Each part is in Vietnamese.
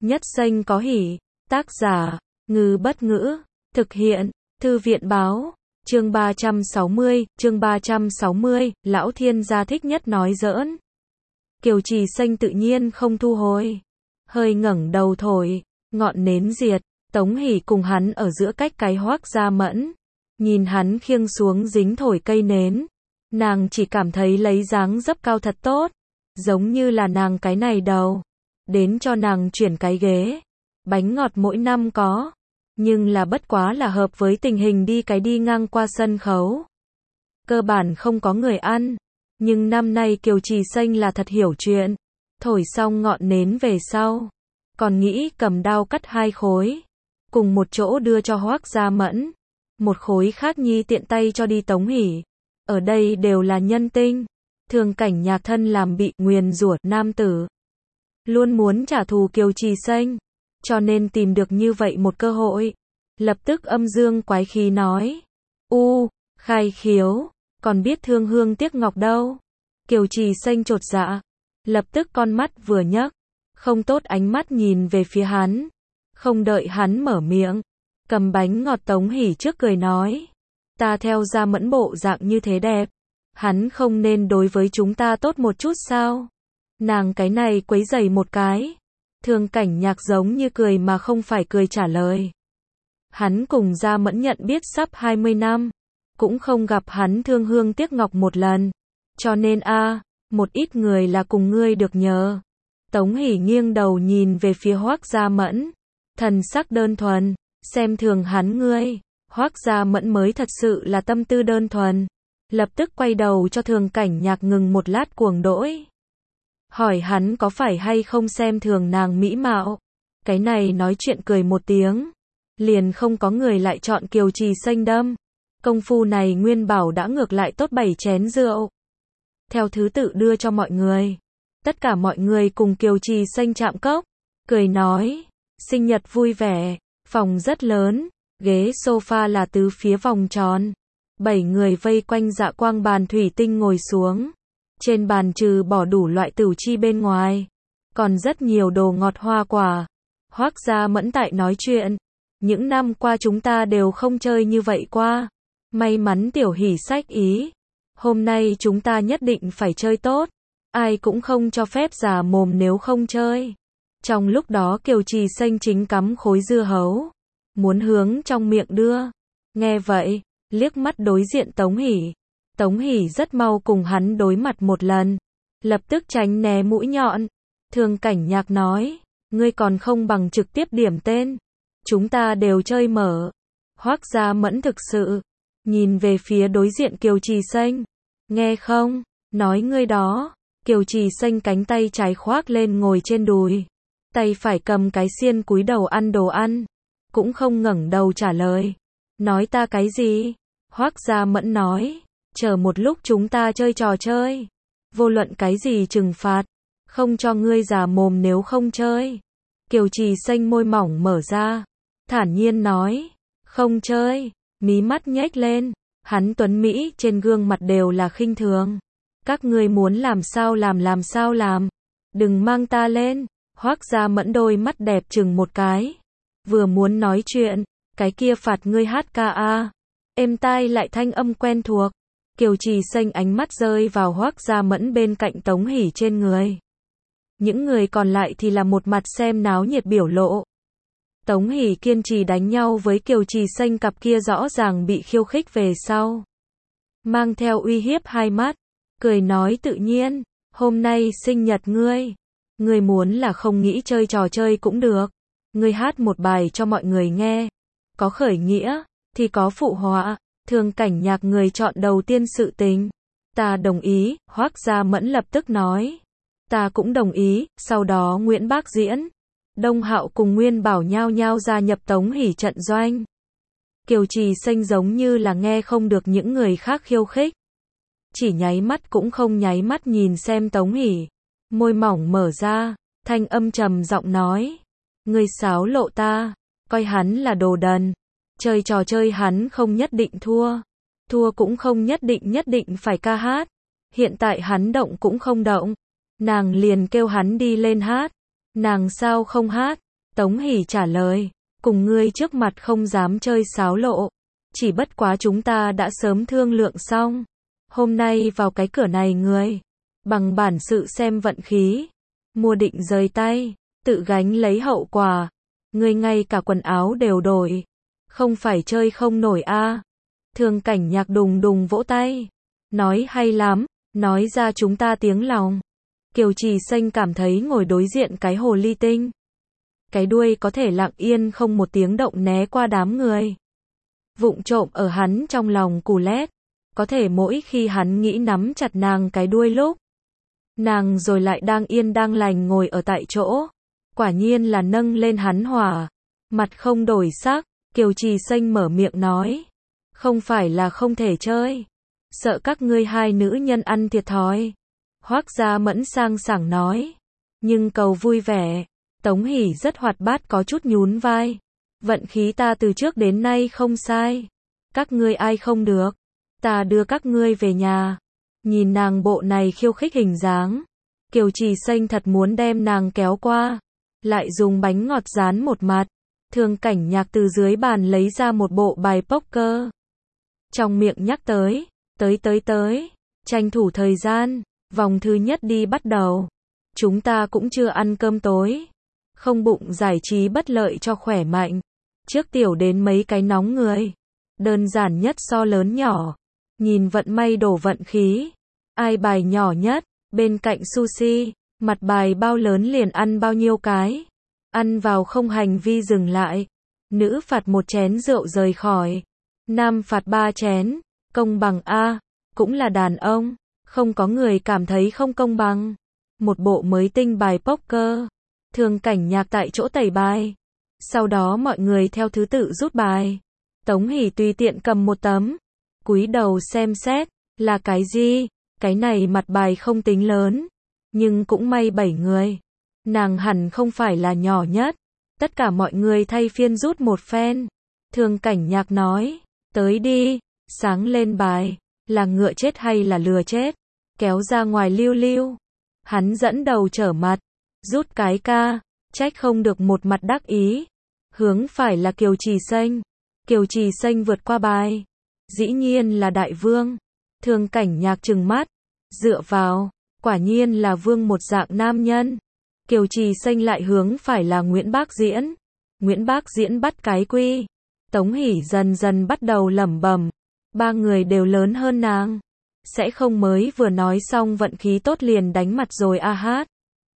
Nhất xanh có hỉ. Tác giả, Ngư Bất Ngữ. Thực hiện, Thư viện báo. Chương 360, Lão Thiên gia thích nhất nói giỡn. Kiều Trì Xanh tự nhiên không thu hồi. Hơi ngẩng đầu thổi, ngọn nến diệt, Tống Hỷ cùng hắn ở giữa cách cái Hoác Gia Mẫn. Nhìn hắn khiêng xuống dính thổi cây nến. Nàng chỉ cảm thấy lấy dáng dấp cao thật tốt. Giống như là nàng cái này đầu. Đến cho nàng chuyển cái ghế. Bánh ngọt mỗi năm có. Nhưng là bất quá là hợp với tình hình đi ngang qua sân khấu. Cơ bản không có người ăn. Nhưng năm nay Kiều Trì Xanh là thật hiểu chuyện. Thổi xong ngọn nến về sau. Còn nghĩ cầm đao cắt 2 khối. Cùng một chỗ đưa cho Hoác Gia Mẫn. Một khối khác nhi tiện tay cho đi Tống Hỷ. Ở đây đều là nhân tinh. Thường Cảnh Nhạc thân làm bị nguyền rủa nam tử. Luôn muốn trả thù Kiều Trì Xanh. Cho nên tìm được như vậy một cơ hội. Lập tức âm dương quái khí nói. Khai khiếu. Còn biết thương hương tiếc ngọc đâu. Kiều Trì Xanh chột dạ. Lập tức con mắt vừa nhấc. Không tốt ánh mắt nhìn về phía hắn. Không đợi hắn mở miệng. Cầm bánh ngọt Tống Hỷ trước cười nói. Ta theo Gia Mẫn bộ dạng như thế đẹp. Hắn không nên đối với chúng ta tốt một chút sao? Nàng cái này quấy rầy một cái. Thường Cảnh Nhạc giống như cười mà không phải cười trả lời. Hắn cùng Gia Mẫn nhận biết sắp 20 năm. Cũng không gặp hắn thương hương tiếc ngọc một lần. Cho nên một ít người là cùng ngươi được nhờ. Tống Hỷ nghiêng đầu nhìn về phía Hoác Gia Mẫn. Thần sắc đơn thuần. Xem thường hắn ngươi. Hoác Gia Mẫn mới thật sự là tâm tư đơn thuần. Lập tức quay đầu cho Thường Cảnh Nhạc ngừng một lát cuồng đỗi. Hỏi hắn có phải hay không xem thường nàng mỹ mạo. Cái này nói chuyện cười một tiếng. Liền không có người lại chọn Kiều Trì Xanh đâm. Công phu này Nguyên Bảo đã ngược lại tốt 7 chén rượu. Theo thứ tự đưa cho mọi người. Tất cả mọi người cùng Kiều Trì Xanh chạm cốc. Cười nói. Sinh nhật vui vẻ. Phòng rất lớn. Ghế sofa là tứ phía vòng tròn. 7 người vây quanh dạ quang bàn thủy tinh ngồi xuống. Trên bàn trừ bỏ đủ loại tửu chi bên ngoài. Còn rất nhiều đồ ngọt hoa quả. Hoác Gia Mẫn tại nói chuyện. Những năm qua chúng ta đều không chơi như vậy qua. May mắn Tiểu Hỷ sách ý. Hôm nay chúng ta nhất định phải chơi tốt. Ai cũng không cho phép già mồm nếu không chơi. Trong lúc đó Kiều Trì Xanh chính cắm khối dưa hấu. Muốn hướng trong miệng đưa. Nghe vậy, liếc mắt đối diện Tống Hỷ. Tống Hỷ rất mau cùng hắn đối mặt một lần. Lập tức tránh né mũi nhọn. Thường Cảnh Nhạc nói. Ngươi còn không bằng trực tiếp điểm tên. Chúng ta đều chơi mở. Hoác Gia Mẫn thực sự. Nhìn về phía đối diện Kiều Trì Xanh. Nghe không? Nói ngươi đó. Kiều Trì Xanh cánh tay trái khoác lên ngồi trên đùi. Tay phải cầm cái xiên cúi đầu ăn đồ ăn. Cũng không ngẩng đầu trả lời. Nói ta cái gì? Hoác Gia Mẫn nói. Chờ một lúc chúng ta chơi trò chơi. Vô luận cái gì trừng phạt. Không cho ngươi già mồm nếu không chơi. Kiều Trì Xanh môi mỏng mở ra. Thản nhiên nói. Không chơi. Mí mắt nhếch lên. Hắn tuấn Mỹ trên gương mặt đều là khinh thường. Các ngươi muốn làm sao làm. Đừng mang ta lên. Hoác Gia Mẫn đôi mắt đẹp chừng một cái. Vừa muốn nói chuyện. Cái kia phạt ngươi hát ca a. Êm tai lại thanh âm quen thuộc. Kiều Trì Xanh ánh mắt rơi vào Hoác Gia Mẫn bên cạnh Tống Hỷ trên người. Những người còn lại thì là một mặt xem náo nhiệt biểu lộ. Tống Hỷ kiên trì đánh nhau với Kiều Trì Xanh, cặp kia rõ ràng bị khiêu khích về sau. Mang theo uy hiếp hai mắt. Cười nói tự nhiên. Hôm nay sinh nhật ngươi. Ngươi muốn là không nghĩ chơi trò chơi cũng được. Ngươi hát một bài cho mọi người nghe. Có khởi nghĩa. Thì có phụ họa. Thường Cảnh Nhạc người chọn đầu tiên sự tình. Ta đồng ý. Hoác Gia Mẫn lập tức nói. Ta cũng đồng ý. Sau đó Nguyễn Bác diễn. Đông Hạo cùng Nguyên Bảo nhao nhao gia nhập Tống Hỷ trận doanh. Kiều Trì Xanh giống như là nghe không được những người khác khiêu khích. Chỉ nháy mắt cũng không nháy mắt nhìn xem Tống Hỷ. Môi mỏng mở ra. Thanh âm trầm giọng nói. Ngươi xáo lộ ta. Coi hắn là đồ đần. Chơi trò chơi hắn không nhất định thua. Thua cũng không nhất định phải ca hát. Hiện tại hắn động cũng không động. Nàng liền kêu hắn đi lên hát. Nàng sao không hát? Tống Hỷ trả lời, cùng ngươi trước mặt không dám chơi xáo lộ, chỉ bất quá chúng ta đã sớm thương lượng xong. Hôm nay vào cái cửa này ngươi, bằng bản sự xem vận khí, mua định rời tay, tự gánh lấy hậu quả. Ngươi ngay cả quần áo đều đổi, không phải chơi không nổi a. Thương Cảnh Nhạc đùng đùng vỗ tay, nói hay lắm, nói ra chúng ta tiếng lòng. Kiều Trì Xanh cảm thấy ngồi đối diện cái hồ ly tinh, cái đuôi có thể lặng yên không một tiếng động né qua đám người, vụng trộm ở hắn trong lòng cù lét, có thể mỗi khi hắn nghĩ nắm chặt nàng cái đuôi lúc, nàng rồi lại đang yên đang lành ngồi ở tại chỗ, quả nhiên là nâng lên hắn hỏa, mặt không đổi sắc. Kiều Trì Xanh mở miệng nói, không phải là không thể chơi, sợ các ngươi hai nữ nhân ăn thiệt thòi. Hoắc Gia Mẫn sang sảng nói, nhưng cầu vui vẻ. Tống Hỷ rất hoạt bát có chút nhún vai, vận khí ta từ trước đến nay không sai, các ngươi ai không được, ta đưa các ngươi về nhà. Nhìn nàng bộ này khiêu khích hình dáng, Kiều Trì Xanh thật muốn đem nàng kéo qua, lại dùng bánh ngọt dán một mặt. Thương Cảnh Nhạc từ dưới bàn lấy ra một bộ bài poker, trong miệng nhắc tới, tranh thủ thời gian, vòng thứ nhất đi bắt đầu. Chúng ta cũng chưa ăn cơm tối, không bụng giải trí bất lợi cho khỏe mạnh. Trước tiểu đến mấy cái nóng người, đơn giản nhất so lớn nhỏ, nhìn vận may đổ vận khí. Ai bài nhỏ nhất, bên cạnh sushi, mặt bài bao lớn liền ăn bao nhiêu cái. Ăn vào không hành vi dừng lại. Nữ phạt một chén rượu rời khỏi. Nam phạt 3 chén. Công bằng a, cũng là đàn ông, không có người cảm thấy không công bằng. Một bộ mới tinh bài poker. Thương Cảnh Nhạc tại chỗ tẩy bài. Sau đó mọi người theo thứ tự rút bài. Tống Hỷ tùy tiện cầm một tấm, cúi đầu xem xét, là cái gì? Cái này mặt bài không tính lớn, nhưng cũng may 7 người. Nàng hẳn không phải là nhỏ nhất. Tất cả mọi người thay phiên rút một phen. Thương Cảnh Nhạc nói, tới đi, sáng lên bài, là ngựa chết hay là lừa chết? Kéo ra ngoài lưu lưu. Hắn dẫn đầu trở mặt, rút cái ca, trách không được một mặt đắc ý. Hướng phải là Kiều Trì Xanh. Kiều Trì Xanh vượt qua bài, dĩ nhiên là đại vương. Thương Cảnh Nhạc trừng mắt, dựa vào, quả nhiên là vương một dạng nam nhân. Kiều Trì Xanh lại hướng phải là Nguyễn Bác Diễn. Nguyễn Bác Diễn bắt cái quy. Tống Hỷ dần dần bắt đầu lẩm bẩm, 3 người đều lớn hơn nàng, sẽ không mới vừa nói xong vận khí tốt liền đánh mặt rồi a hát.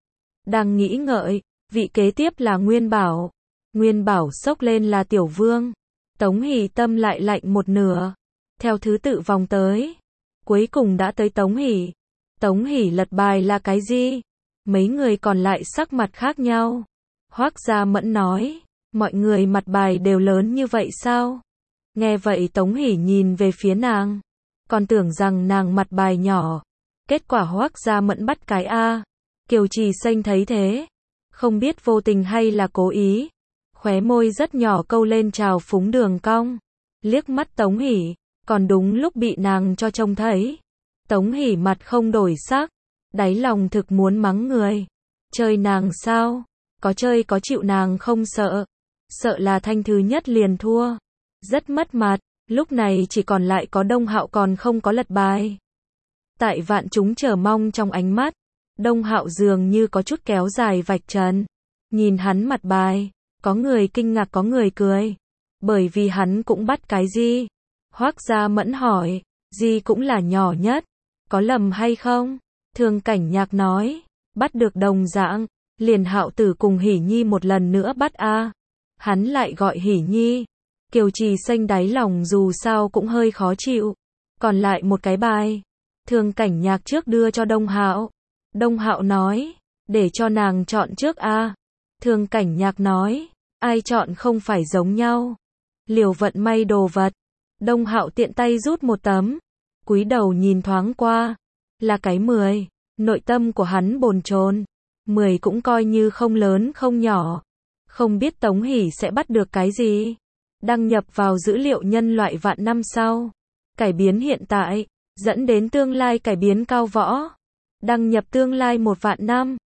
Đang nghĩ ngợi, vị kế tiếp là Nguyên Bảo. Nguyên Bảo xốc lên là Tiểu Vương. Tống Hỷ tâm lại lạnh một nửa. Theo thứ tự vòng tới, cuối cùng đã tới Tống Hỷ. Tống Hỷ lật bài là cái gì? Mấy người còn lại sắc mặt khác nhau. Hoắc Gia Mẫn nói, mọi người mặt bài đều lớn như vậy sao? Nghe vậy Tống Hỷ nhìn về phía nàng, còn tưởng rằng nàng mặt bài nhỏ. Kết quả Hoắc Gia Mẫn bắt cái A. Kiều Trì Xanh thấy thế, không biết vô tình hay là cố ý, khóe môi rất nhỏ câu lên trào phúng đường cong, liếc mắt Tống Hỷ, còn đúng lúc bị nàng cho trông thấy. Tống Hỷ mặt không đổi sắc, đáy lòng thực muốn mắng người. Chơi nàng sao? Có chơi có chịu nàng không sợ. Sợ là thanh thứ nhất liền thua. Rất mất mặt, lúc này chỉ còn lại có Đông Hạo còn không có lật bài. Tại vạn chúng chờ mong trong ánh mắt, Đông Hạo dường như có chút kéo dài vạch trần. Nhìn hắn mặt bài, có người kinh ngạc có người cười. Bởi vì hắn cũng bắt cái gì? Hoắc Gia Mẫn hỏi, gì cũng là nhỏ nhất, có lầm hay không? Thương Cảnh Nhạc nói, bắt được đồng dạng, liền Hạo Tử cùng Hỷ Nhi một lần nữa bắt a. Hắn lại gọi Hỷ Nhi. Kiều Trì Xanh đáy lòng dù sao cũng hơi khó chịu. Còn lại một cái bài, Thương Cảnh Nhạc trước đưa cho Đông Hạo. Đông Hạo nói, để cho nàng chọn trước a. Thương Cảnh Nhạc nói, ai chọn không phải giống nhau. Liều vận may đồ vật. Đông Hạo tiện tay rút một tấm, cúi đầu nhìn thoáng qua, là cái 10. Nội tâm của hắn bồn chồn. 10 cũng coi như không lớn không nhỏ. Không biết Tống Hỷ sẽ bắt được cái gì. Đăng nhập vào dữ liệu nhân loại vạn năm sau. Cải biến hiện tại, dẫn đến tương lai cải biến cao võ. Đăng nhập tương lai 1 vạn năm.